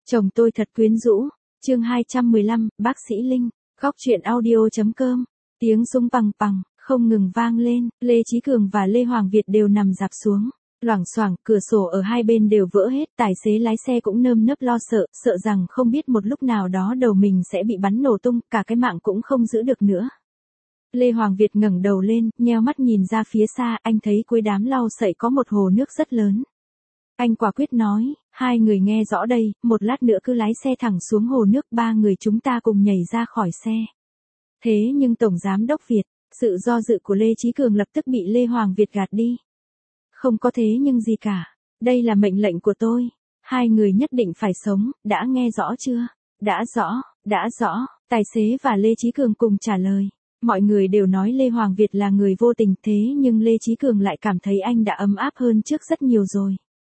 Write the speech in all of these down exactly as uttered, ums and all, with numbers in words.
Chồng tôi thật quyến rũ. Chương hai trăm mười lăm, bác sĩ Linh. Góc truyện audio.com. Tiếng súng pằng pằng không ngừng vang lên, Lê Chí Cường và Lê Hoàng Việt đều nằm rạp xuống. Loảng xoảng, cửa sổ ở hai bên đều vỡ hết, tài xế lái xe cũng nơm nớp lo sợ, sợ rằng không biết một lúc nào đó đầu mình sẽ bị bắn nổ tung, cả cái mạng cũng không giữ được nữa. Lê Hoàng Việt ngẩng đầu lên, nheo mắt nhìn ra phía xa, anh thấy cuối đám lau sậy có một hồ nước rất lớn. Anh quả quyết nói, hai người nghe rõ đây, một lát nữa cứ lái xe thẳng xuống hồ nước, ba người chúng ta cùng nhảy ra khỏi xe. Thế nhưng Tổng Giám đốc Việt, sự do dự của Lê Chí Cường lập tức bị Lê Hoàng Việt gạt đi. Không có thế nhưng gì cả, đây là mệnh lệnh của tôi, hai người nhất định phải sống, đã nghe rõ chưa? Đã rõ, đã rõ, tài xế và Lê Chí Cường cùng trả lời. Mọi người đều nói Lê Hoàng Việt là người vô tình, thế nhưng Lê Chí Cường lại cảm thấy anh đã ấm áp hơn trước rất nhiều rồi.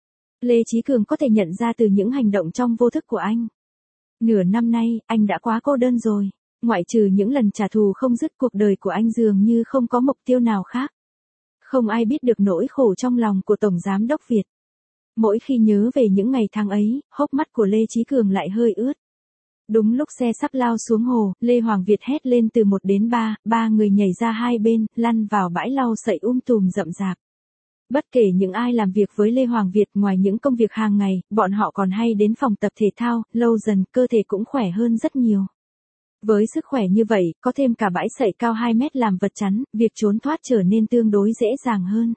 Lê Chí Cường có thể nhận ra từ những hành động trong vô thức của anh. Nửa năm nay, anh đã quá cô đơn rồi. Ngoại trừ những lần trả thù không dứt, cuộc đời của anh dường như không có mục tiêu nào khác. Không ai biết được nỗi khổ trong lòng của Tổng Giám đốc Việt. Mỗi khi nhớ về những ngày tháng ấy, hốc mắt của Lê Chí Cường lại hơi ướt. Đúng lúc xe sắp lao xuống hồ, Lê Hoàng Việt hét lên từ một đến ba, ba người nhảy ra hai bên, lăn vào bãi lau sậy um tùm rậm rạp. Bất kể những ai làm việc với Lê Hoàng Việt, ngoài những công việc hàng ngày, bọn họ còn hay đến phòng tập thể thao, lâu dần cơ thể cũng khỏe hơn rất nhiều. Với sức khỏe như vậy, có thêm cả bãi sậy cao hai mét làm vật chắn, việc trốn thoát trở nên tương đối dễ dàng hơn.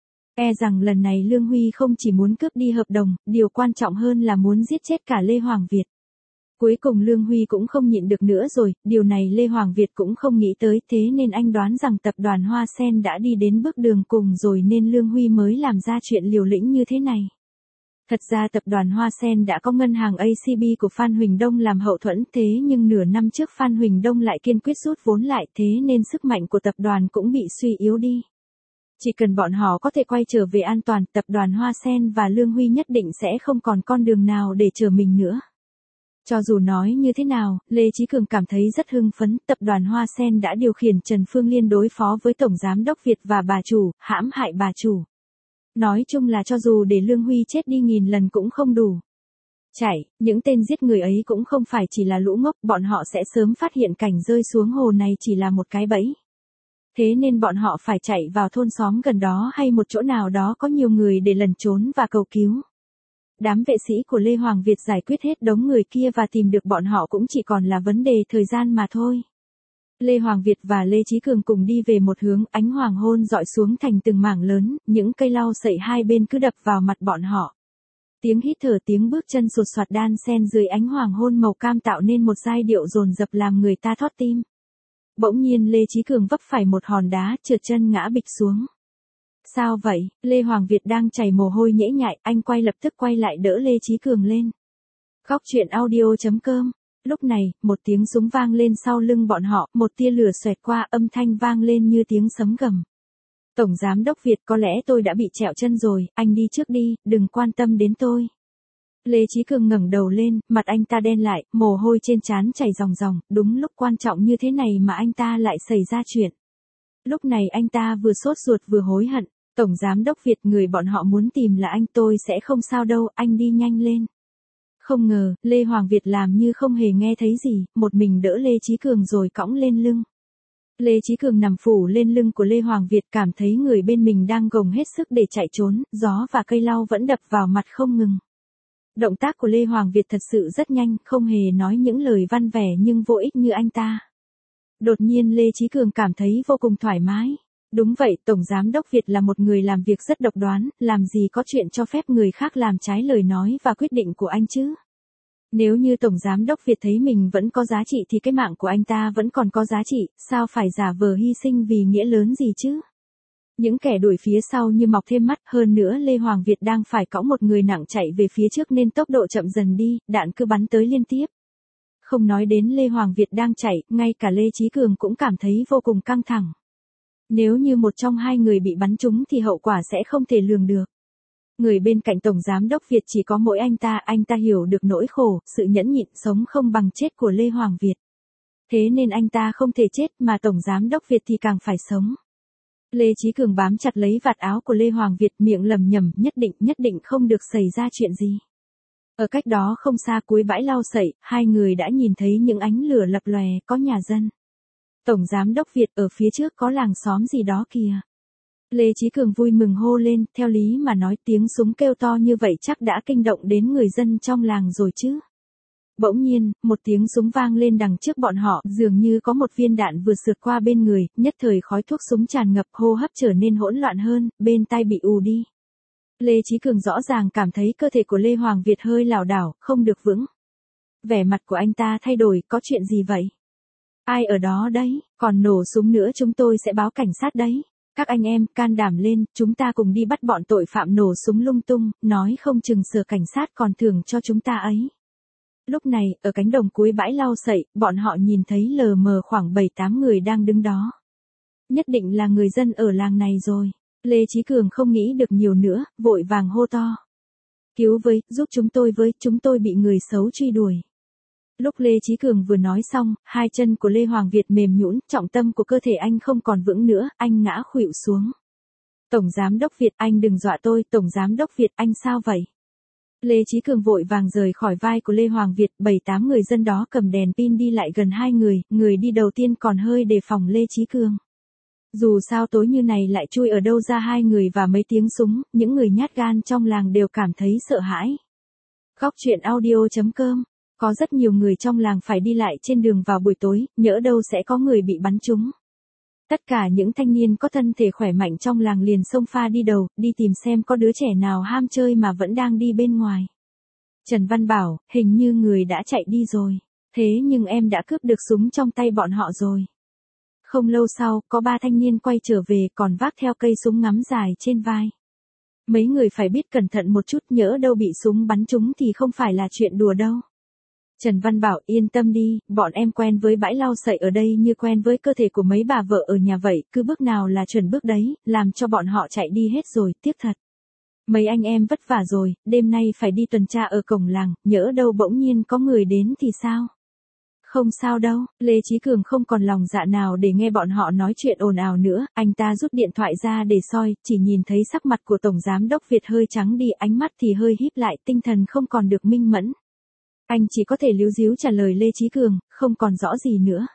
E rằng lần này Lương Huy không chỉ muốn cướp đi hợp đồng, điều quan trọng hơn là muốn giết chết cả Lê Hoàng Việt. Cuối cùng Lương Huy cũng không nhịn được nữa rồi, điều này Lê Hoàng Việt cũng không nghĩ tới, thế nên anh đoán rằng tập đoàn Hoa Sen đã đi đến bước đường cùng rồi nên Lương Huy mới làm ra chuyện liều lĩnh như thế này. Thật ra tập đoàn Hoa Sen đã có ngân hàng a xê bê của Phan Huỳnh Đông làm hậu thuẫn, thế nhưng nửa năm trước Phan Huỳnh Đông lại kiên quyết rút vốn lại, thế nên sức mạnh của tập đoàn cũng bị suy yếu đi. Chỉ cần bọn họ có thể quay trở về an toàn, tập đoàn Hoa Sen và Lương Huy nhất định sẽ không còn con đường nào để chờ mình nữa. Cho dù nói như thế nào, Lê Chí Cường cảm thấy rất hưng phấn, tập đoàn Hoa Sen đã điều khiển Trần Phương Liên đối phó với Tổng Giám đốc Việt và bà chủ, hãm hại bà chủ. Nói chung là cho dù để Lương Huy chết đi nghìn lần cũng không đủ. Chạy, những tên giết người ấy cũng không phải chỉ là lũ ngốc, bọn họ sẽ sớm phát hiện cảnh rơi xuống hồ này chỉ là một cái bẫy. Thế nên bọn họ phải chạy vào thôn xóm gần đó hay một chỗ nào đó có nhiều người để lẩn trốn và cầu cứu. Đám vệ sĩ của Lê Hoàng Việt giải quyết hết đống người kia và tìm được bọn họ cũng chỉ còn là vấn đề thời gian mà thôi. Lê Hoàng Việt và Lê Chí Cường cùng đi về một hướng, ánh hoàng hôn dọi xuống thành từng mảng lớn, những cây lau sậy hai bên cứ đập vào mặt bọn họ. Tiếng hít thở, tiếng bước chân sột soạt đan xen dưới ánh hoàng hôn màu cam tạo nên một giai điệu dồn dập làm người ta thót tim. Bỗng nhiên Lê Chí Cường vấp phải một hòn đá, trượt chân ngã bịch xuống. Sao vậy? Lê Hoàng Việt đang chảy mồ hôi nhễ nhại, anh quay lập tức quay lại đỡ Lê Chí Cường lên. Góc truyện audio.com. Lúc này, một tiếng súng vang lên sau lưng bọn họ, một tia lửa xoẹt qua, âm thanh vang lên như tiếng sấm gầm. Tổng Giám đốc Việt, có lẽ tôi đã bị trẹo chân rồi, anh đi trước đi, đừng quan tâm đến tôi. Lê Chí Cường ngẩng đầu lên, mặt anh ta đen lại, mồ hôi trên trán chảy ròng ròng, đúng lúc quan trọng như thế này mà anh ta lại xảy ra chuyện. Lúc này anh ta vừa sốt ruột vừa hối hận. Tổng Giám đốc Việt, người bọn họ muốn tìm là anh, tôi sẽ không sao đâu, anh đi nhanh lên. Không ngờ, Lê Hoàng Việt làm như không hề nghe thấy gì, một mình đỡ Lê Chí Cường rồi cõng lên lưng. Lê Chí Cường nằm phủ lên lưng của Lê Hoàng Việt, cảm thấy người bên mình đang gồng hết sức để chạy trốn, gió và cây lau vẫn đập vào mặt không ngừng. Động tác của Lê Hoàng Việt thật sự rất nhanh, không hề nói những lời văn vẻ nhưng vô ích như anh ta. Đột nhiên Lê Chí Cường cảm thấy vô cùng thoải mái. Đúng vậy, Tổng Giám đốc Việt là một người làm việc rất độc đoán, làm gì có chuyện cho phép người khác làm trái lời nói và quyết định của anh chứ. Nếu như Tổng Giám đốc Việt thấy mình vẫn có giá trị thì cái mạng của anh ta vẫn còn có giá trị, sao phải giả vờ hy sinh vì nghĩa lớn gì chứ. Những kẻ đuổi phía sau như mọc thêm mắt, hơn nữa Lê Hoàng Việt đang phải cõng một người nặng chạy về phía trước nên tốc độ chậm dần đi, đạn cứ bắn tới liên tiếp. Không nói đến Lê Hoàng Việt đang chạy, ngay cả Lê Chí Cường cũng cảm thấy vô cùng căng thẳng. Nếu như một trong hai người bị bắn trúng thì hậu quả sẽ không thể lường được. Người bên cạnh Tổng Giám đốc Việt chỉ có mỗi anh ta, anh ta hiểu được nỗi khổ, sự nhẫn nhịn sống không bằng chết của Lê Hoàng Việt. Thế nên anh ta không thể chết mà Tổng Giám đốc Việt thì càng phải sống. Lê Chí Cường bám chặt lấy vạt áo của Lê Hoàng Việt, miệng lẩm nhẩm, nhất định, nhất định không được xảy ra chuyện gì. Ở cách đó không xa cuối bãi lau sậy, hai người đã nhìn thấy những ánh lửa lập lòe, có nhà dân. Tổng giám đốc Việt, ở phía trước có làng xóm gì đó kìa. Lê Chí Cường vui mừng hô lên, theo lý mà nói tiếng súng kêu to như vậy chắc đã kinh động đến người dân trong làng rồi chứ. Bỗng nhiên, một tiếng súng vang lên đằng trước bọn họ, dường như có một viên đạn vừa sượt qua bên người, nhất thời khói thuốc súng tràn ngập, hô hấp trở nên hỗn loạn hơn, bên tai bị ù đi. Lê Chí Cường rõ ràng cảm thấy cơ thể của Lê Hoàng Việt hơi lảo đảo, không được vững. Vẻ mặt của anh ta thay đổi, có chuyện gì vậy? Ai ở đó đấy, còn nổ súng nữa chúng tôi sẽ báo cảnh sát đấy. Các anh em, can đảm lên, chúng ta cùng đi bắt bọn tội phạm nổ súng lung tung, nói không chừng sở cảnh sát còn thưởng cho chúng ta ấy. Lúc này, ở cánh đồng cuối bãi lau sậy, bọn họ nhìn thấy lờ mờ khoảng bảy tám người đang đứng đó. Nhất định là người dân ở làng này rồi. Lê Chí Cường không nghĩ được nhiều nữa, vội vàng hô to. Cứu với, giúp chúng tôi với, chúng tôi bị người xấu truy đuổi. Lúc Lê Chí Cường vừa nói xong, hai chân của Lê Hoàng Việt mềm nhũn, trọng tâm của cơ thể anh không còn vững nữa, anh ngã khuỵu xuống. Tổng giám đốc Việt, anh đừng dọa tôi, Tổng giám đốc Việt, anh sao vậy? Lê Chí Cường vội vàng rời khỏi vai của Lê Hoàng Việt, bảy tám người dân đó cầm đèn pin đi lại gần hai người, người đi đầu tiên còn hơi đề phòng Lê Chí Cường. Dù sao tối như này lại chui ở đâu ra hai người và mấy tiếng súng, những người nhát gan trong làng đều cảm thấy sợ hãi. Góc truyện audio chấm com. Có rất nhiều người trong làng phải đi lại trên đường vào buổi tối, nhỡ đâu sẽ có người bị bắn trúng. Tất cả những thanh niên có thân thể khỏe mạnh trong làng liền xông pha đi đầu, đi tìm xem có đứa trẻ nào ham chơi mà vẫn đang đi bên ngoài. Trần Văn bảo, hình như người đã chạy đi rồi. Thế nhưng em đã cướp được súng trong tay bọn họ rồi. Không lâu sau, có ba thanh niên quay trở về còn vác theo cây súng ngắm dài trên vai. Mấy người phải biết cẩn thận một chút, nhỡ đâu bị súng bắn trúng thì không phải là chuyện đùa đâu. Trần Văn bảo, yên tâm đi, bọn em quen với bãi lau sậy ở đây như quen với cơ thể của mấy bà vợ ở nhà vậy, cứ bước nào là chuẩn bước đấy, làm cho bọn họ chạy đi hết rồi, tiếc thật. Mấy anh em vất vả rồi, đêm nay phải đi tuần tra ở cổng làng, nhỡ đâu bỗng nhiên có người đến thì sao? Không sao đâu, Lê Chí Cường không còn lòng dạ nào để nghe bọn họ nói chuyện ồn ào nữa, anh ta rút điện thoại ra để soi, chỉ nhìn thấy sắc mặt của Tổng Giám đốc Việt hơi trắng đi, ánh mắt thì hơi híp lại, tinh thần không còn được minh mẫn. Anh chỉ có thể líu díu trả lời Lê Chí Cường, không còn rõ gì nữa.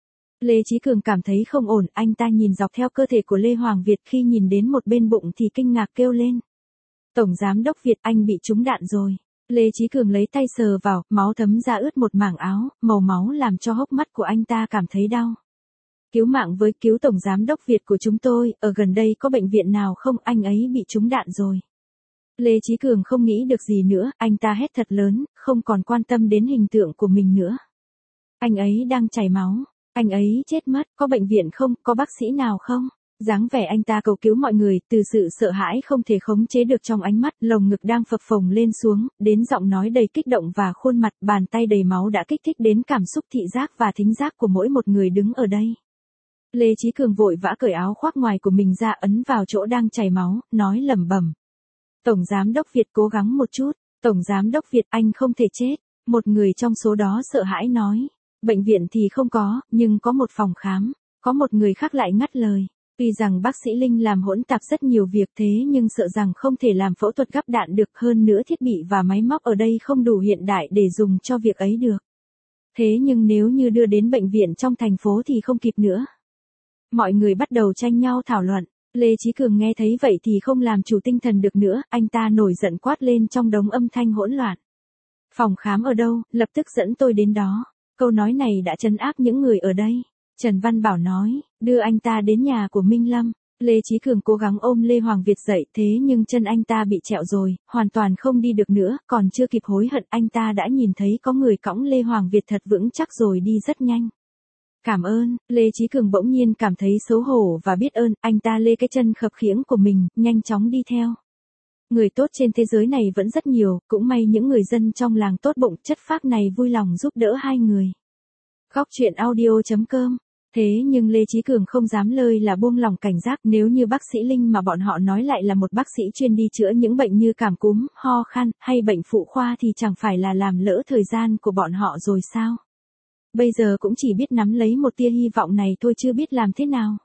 Lê Chí Cường cảm thấy không ổn, anh ta nhìn dọc theo cơ thể của Lê Hoàng Việt, khi nhìn đến một bên bụng thì kinh ngạc kêu lên. Tổng Giám đốc Việt, anh bị trúng đạn rồi. Lê Chí Cường lấy tay sờ vào, máu thấm ra ướt một mảng áo, màu máu làm cho hốc mắt của anh ta cảm thấy đau. Cứu mạng với, cứu Tổng Giám đốc Việt của chúng tôi, ở gần đây có bệnh viện nào không, anh ấy bị trúng đạn rồi. Lê Chí Cường không nghĩ được gì nữa, anh ta hét thật lớn, không còn quan tâm đến hình tượng của mình nữa. Anh ấy đang chảy máu, anh ấy chết mất, có bệnh viện không, có bác sĩ nào không? Dáng vẻ anh ta cầu cứu mọi người, từ sự sợ hãi không thể khống chế được trong ánh mắt, lồng ngực đang phập phồng lên xuống, đến giọng nói đầy kích động và khuôn mặt, bàn tay đầy máu đã kích thích đến cảm xúc thị giác và thính giác của mỗi một người đứng ở đây. Lê Chí Cường vội vã cởi áo khoác ngoài của mình ra, ấn vào chỗ đang chảy máu, nói lẩm bẩm. Tổng Giám đốc Việt cố gắng một chút, Tổng Giám đốc Việt, anh không thể chết. Một người trong số đó sợ hãi nói, bệnh viện thì không có, nhưng có một phòng khám. Có một người khác lại ngắt lời, tuy rằng bác sĩ Linh làm hỗn tạp rất nhiều việc thế nhưng sợ rằng không thể làm phẫu thuật gắp đạn được, hơn nữa thiết bị và máy móc ở đây không đủ hiện đại để dùng cho việc ấy được. Thế nhưng nếu như đưa đến bệnh viện trong thành phố thì không kịp nữa. Mọi người bắt đầu tranh nhau thảo luận. Lê Chí Cường nghe thấy vậy thì không làm chủ tinh thần được nữa, anh ta nổi giận quát lên trong đống âm thanh hỗn loạn. Phòng khám ở đâu, lập tức dẫn tôi đến đó. Câu nói này đã trấn áp những người ở đây. Trần Văn Bảo nói, đưa anh ta đến nhà của Minh Lâm. Lê Chí Cường cố gắng ôm Lê Hoàng Việt dậy, thế nhưng chân anh ta bị trẹo rồi, hoàn toàn không đi được nữa, còn chưa kịp hối hận anh ta đã nhìn thấy có người cõng Lê Hoàng Việt thật vững chắc rồi đi rất nhanh. Cảm ơn, Lê Chí Cường bỗng nhiên cảm thấy xấu hổ và biết ơn, anh ta lê cái chân khập khiễng của mình, nhanh chóng đi theo. Người tốt trên thế giới này vẫn rất nhiều, cũng may những người dân trong làng tốt bụng chất phác này vui lòng giúp đỡ hai người. Góc truyện audio chấm com. Thế nhưng Lê Chí Cường không dám lơi là buông lỏng cảnh giác, nếu như bác sĩ Linh mà bọn họ nói lại là một bác sĩ chuyên đi chữa những bệnh như cảm cúm, ho khan, hay bệnh phụ khoa thì chẳng phải là làm lỡ thời gian của bọn họ rồi sao? Bây giờ cũng chỉ biết nắm lấy một tia hy vọng này thôi, chưa biết làm thế nào.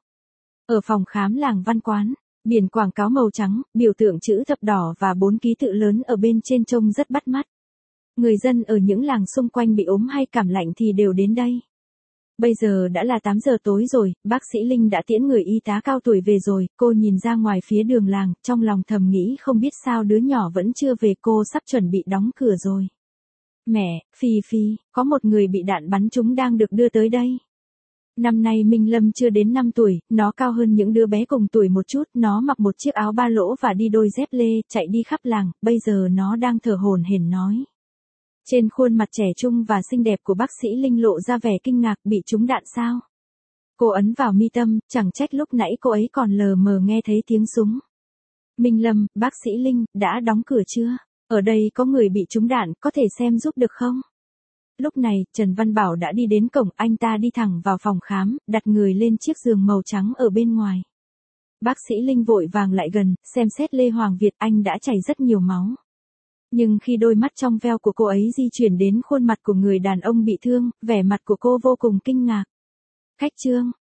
Ở phòng khám làng Văn Quán, biển quảng cáo màu trắng, biểu tượng chữ thập đỏ và bốn ký tự lớn ở bên trên trông rất bắt mắt. Người dân ở những làng xung quanh bị ốm hay cảm lạnh thì đều đến đây. Bây giờ đã là tám giờ tối rồi, bác sĩ Linh đã tiễn người y tá cao tuổi về rồi, cô nhìn ra ngoài phía đường làng, trong lòng thầm nghĩ không biết sao đứa nhỏ vẫn chưa về, cô sắp chuẩn bị đóng cửa rồi. Mẹ, Phi Phi, có một người bị đạn bắn trúng đang được đưa tới đây. Năm nay Minh Lâm chưa đến năm tuổi, nó cao hơn những đứa bé cùng tuổi một chút, nó mặc một chiếc áo ba lỗ và đi đôi dép lê, chạy đi khắp làng, bây giờ nó đang thở hổn hển nói. Trên khuôn mặt trẻ trung và xinh đẹp của bác sĩ Linh lộ ra vẻ kinh ngạc, bị trúng đạn sao? Cô ấn vào mi tâm, chẳng trách lúc nãy cô ấy còn lờ mờ nghe thấy tiếng súng. Minh Lâm, bác sĩ Linh, đã đóng cửa chưa? Ở đây có người bị trúng đạn, có thể xem giúp được không? Lúc này, Trần Văn Bảo đã đi đến cổng, anh ta đi thẳng vào phòng khám, đặt người lên chiếc giường màu trắng ở bên ngoài. Bác sĩ Linh vội vàng lại gần, xem xét Lê Hoàng Việt, anh đã chảy rất nhiều máu. Nhưng khi đôi mắt trong veo của cô ấy di chuyển đến khuôn mặt của người đàn ông bị thương, vẻ mặt của cô vô cùng kinh ngạc. Khách Trương,